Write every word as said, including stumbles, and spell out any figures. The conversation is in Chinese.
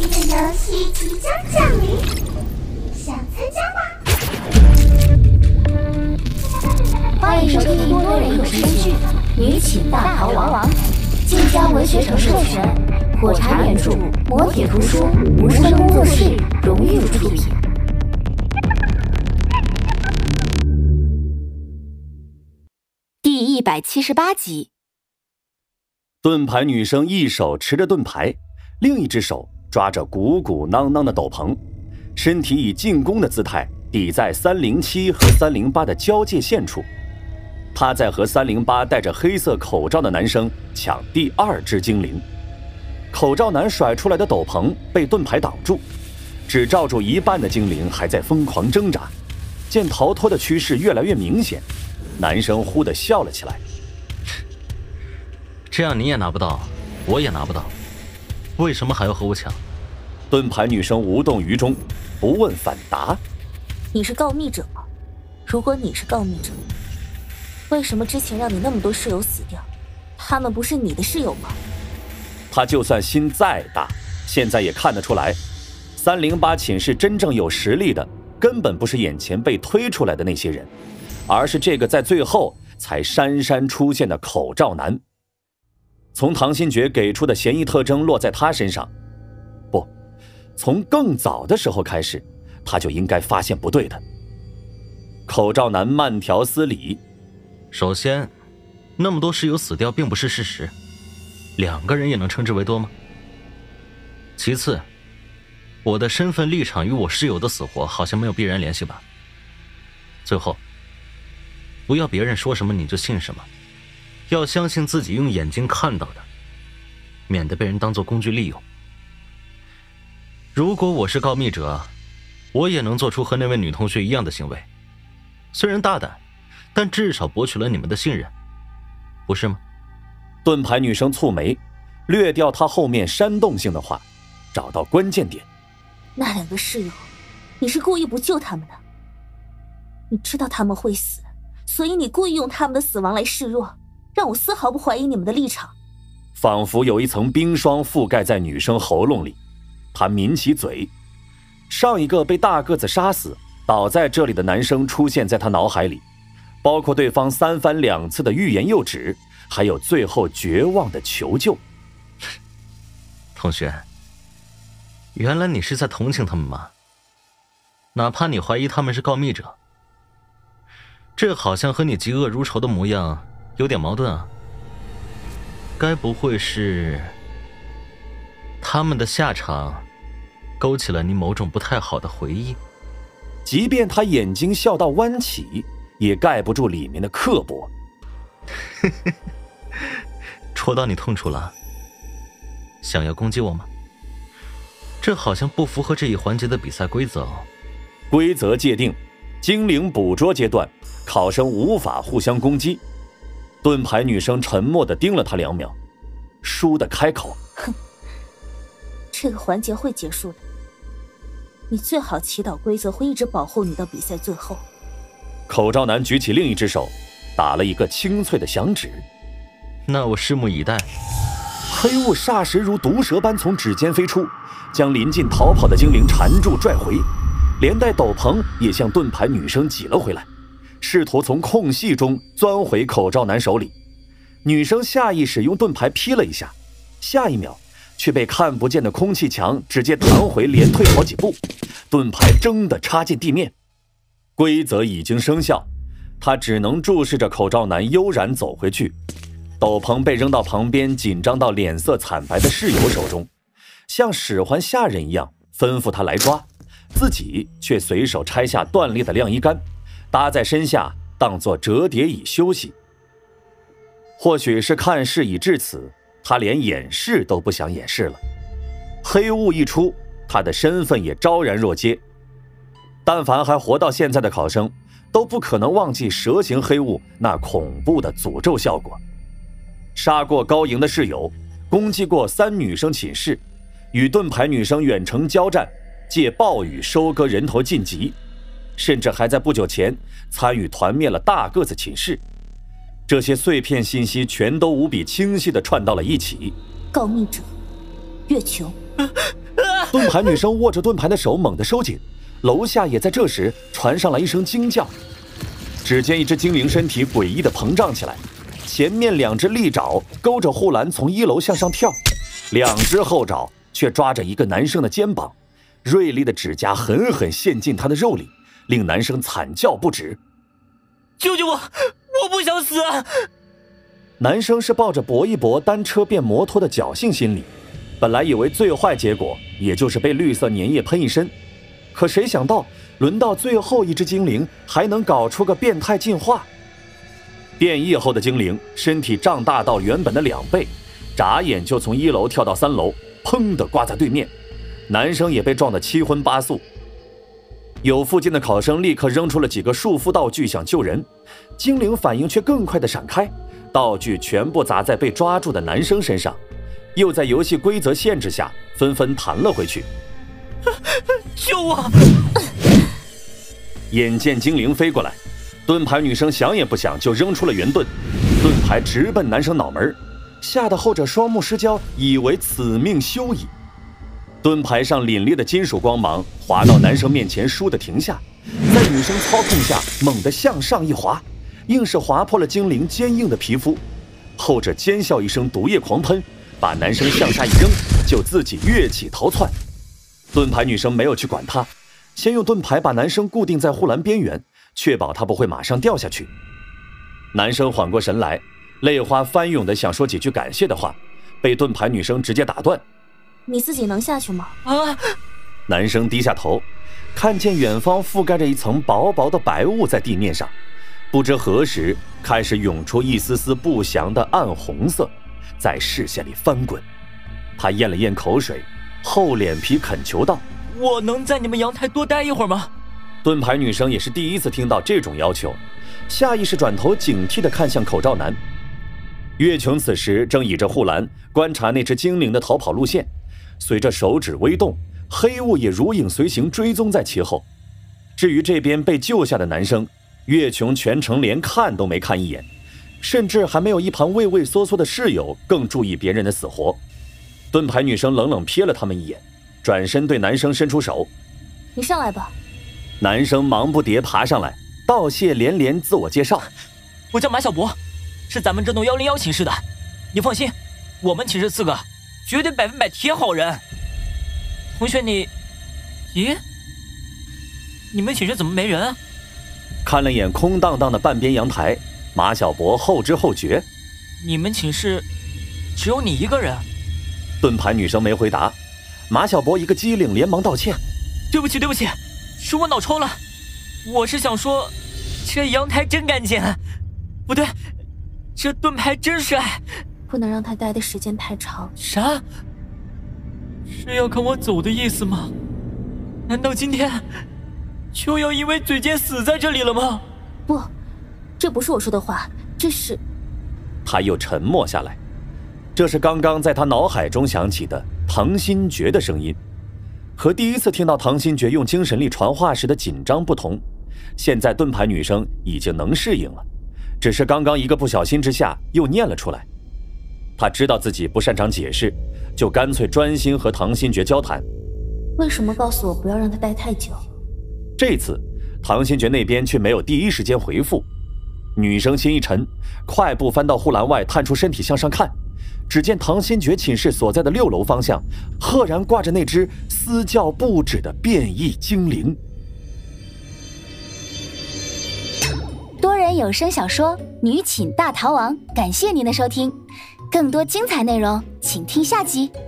这个游戏即将降临，想参加吗？ 欢迎收听多人有声剧《女寝大逃亡》，晋江文学城授权，火柴原著，磨铁图书，无声工作室荣誉出品。第一百七十八集。 盾牌女生一手持着盾牌，另一只手抓着鼓鼓囊囊的斗篷，身体以进攻的姿态抵在三零七和三零八的交界线处。她在和三零八戴着黑色口罩的男生抢第二只精灵。口罩男甩出来的斗篷被盾牌挡住，只罩住一半的精灵还在疯狂挣扎。见逃脱的趋势越来越明显，男生忽地笑了起来。 这样你也拿不到，我也拿不到，为什么还要和我抢？ 盾牌女生无动于衷，不问反答。 你是告密者吗？如果你是告密者，为什么之前让你那么多室友死掉？他们不是你的室友吗？ 他就算心再大，现在也看得出来，三零八寝室真正有实力的根本不是眼前被推出来的那些人，而是这个在最后才姗姗出现的口罩男。从唐新觉给出的嫌疑特征落在他身上，不，从更早的时候开始，他就应该发现不对的。口罩男慢条斯理。 首先，那么多室友死掉并不是事实，两个人也能称之为多吗？其次，我的身份立场与我室友的死活好像没有必然联系吧。最后，不要别人说什么你就信什么，要相信自己用眼睛看到的，免得被人当作工具利用。如果我是告密者，我也能做出和那位女同学一样的行为，虽然大胆，但至少博取了你们的信任，不是吗？ 盾牌女生蹙眉，略掉她后面煽动性的话，找到关键点。 那两个室友，你是故意不救他们的？你知道他们会死，所以你故意用他们的死亡来示弱，让我丝毫不怀疑你们的立场。 仿佛有一层冰霜覆盖在女生喉咙里，她抿起嘴。上一个被大个子杀死倒在这里的男生出现在她脑海里，包括对方三番两次的欲言又止，还有最后绝望的求救。 同学，原来你是在同情他们吗？哪怕你怀疑他们是告密者，这好像和你嫉恶如仇的模样有点矛盾啊。该不会是他们的下场勾起了你某种不太好的回忆？ 即便他眼睛笑到弯起，也盖不住里面的刻薄。 戳到你痛处了，想要攻击我吗？这好像不符合这一环节的比赛规则哦。 规则界定，精灵捕捉阶段，考生无法互相攻击。盾牌女生沉默地盯了他两秒，倏地开口： 哼，这个环节会结束的，你最好祈祷规则会一直保护你到比赛最后。 口罩男举起另一只手，打了一个清脆的响指。 那我拭目以待。 黑雾霎时如毒蛇般从指尖飞出，将临近逃跑的精灵缠住拽回，连带斗篷也向盾牌女生挤了回来，试图从空隙中钻回口罩男手里。女生下意识用盾牌劈了一下，下一秒却被看不见的空气墙直接弹回，连退好几步，盾牌铮地插进地面。规则已经生效，他只能注视着口罩男悠然走回去。斗篷被扔到旁边紧张到脸色惨白的室友手中，像使唤下人一样吩咐他来抓，自己却随手拆下断裂的晾衣杆，搭在身下当作折叠椅休息。或许是看事已至此，他连掩饰都不想掩饰了。黑雾一出，他的身份也昭然若揭。但凡还活到现在的考生，都不可能忘记蛇形黑雾那恐怖的诅咒效果。杀过高营的室友，攻击过三女生寝室，与盾牌女生远程交战，借暴雨收割人头晋级，甚至还在不久前参与团灭了大个子寝室。这些碎片信息全都无比清晰地串到了一起。 告密者，月球， 盾牌女生握着盾牌的手猛地收紧，楼下也在这时传上来一声惊叫。只见一只精灵身体诡异地膨胀起来，前面两只利爪勾着护栏从一楼向上跳，两只后爪却抓着一个男生的肩膀，锐利的指甲狠狠陷进他的肉里，令男生惨叫不止。 救救我，我不想死啊！ 男生是抱着搏一搏单车变摩托的侥幸心理，本来以为最坏结果也就是被绿色粘液喷一身，可谁想到轮到最后一只精灵还能搞出个变态进化。变异后的精灵身体胀大到原本的两倍，眨眼就从一楼跳到三楼，砰地挂在对面，男生也被撞得七荤八素。有附近的考生立刻扔出了几个束缚道具想救人，精灵反应却更快地闪开，道具全部砸在被抓住的男生身上，又在游戏规则限制下纷纷弹了回去。 救我！ 眼见精灵飞过来，盾牌女生想也不想就扔出了圆盾，盾牌直奔男生脑门，吓得后者双目失焦，以为此命休矣。盾牌上凛冽的金属光芒滑到男生面前，倏地停下，在女生操控下猛地向上一滑，硬是划破了精灵坚硬的皮肤。后者尖笑一声，毒液狂喷，把男生向下一扔，就自己跃起逃窜。盾牌女生没有去管他，先用盾牌把男生固定在护栏边缘，确保他不会马上掉下去。男生缓过神来，泪花翻涌的想说几句感谢的话，被盾牌女生直接打断。 你自己能下去吗？ 啊！ 男生低下头，看见远方覆盖着一层薄薄的白雾在地面上，不知何时开始涌出一丝丝不祥的暗红色，在视线里翻滚。他咽了咽口水，厚脸皮恳求道： 我能在你们阳台多待一会儿吗？ 盾牌女生也是第一次听到这种要求，下意识转头警惕地看向口罩男。月琼此时正倚着护栏观察那只精灵的逃跑路线，随着手指微动，黑雾也如影随形追踪在其后。至于这边被救下的男生，月琼全程连看都没看一眼，甚至还没有一旁畏畏缩缩的室友更注意别人的死活。盾牌女生冷冷瞥了他们一眼，转身对男生伸出手： 你上来吧。 男生忙不迭爬上来，道谢连连自我介绍： 我叫马小博，是咱们这栋一零一寝室的。你放心，我们寝室四个绝对百分百铁好人。同学你，咦，你们寝室怎么没人啊？ 看了眼空荡荡的半边阳台，马小博后知后觉： 你们寝室只有你一个人？ 盾牌女生没回答，马小博一个机灵，连忙道歉： 对不起对不起，是我脑抽了，我是想说这阳台真干净，不对，这盾牌真帅， 不能让他待的时间太长。 啥？是要赶我走的意思吗？难道今天就要因为嘴贱死在这里了吗？ 不，这不是我说的话，这是…… 他又沉默下来，这是刚刚在他脑海中响起的唐新觉的声音。和第一次听到唐新觉用精神力传话时的紧张不同，现在盾牌女生已经能适应了，只是刚刚一个不小心之下又念了出来。他知道自己不擅长解释，就干脆专心和唐新觉交谈。 为什么告诉我不要让他待太久？ 这次唐新觉那边却没有第一时间回复。女生心一沉，快步翻到护栏外，探出身体向上看，只见唐新觉寝室所在的六楼方向赫然挂着那只嘶叫不止的变异精灵。 多人有声小说《女寝大逃亡》，感谢您的收听，更多精彩内容请听下集。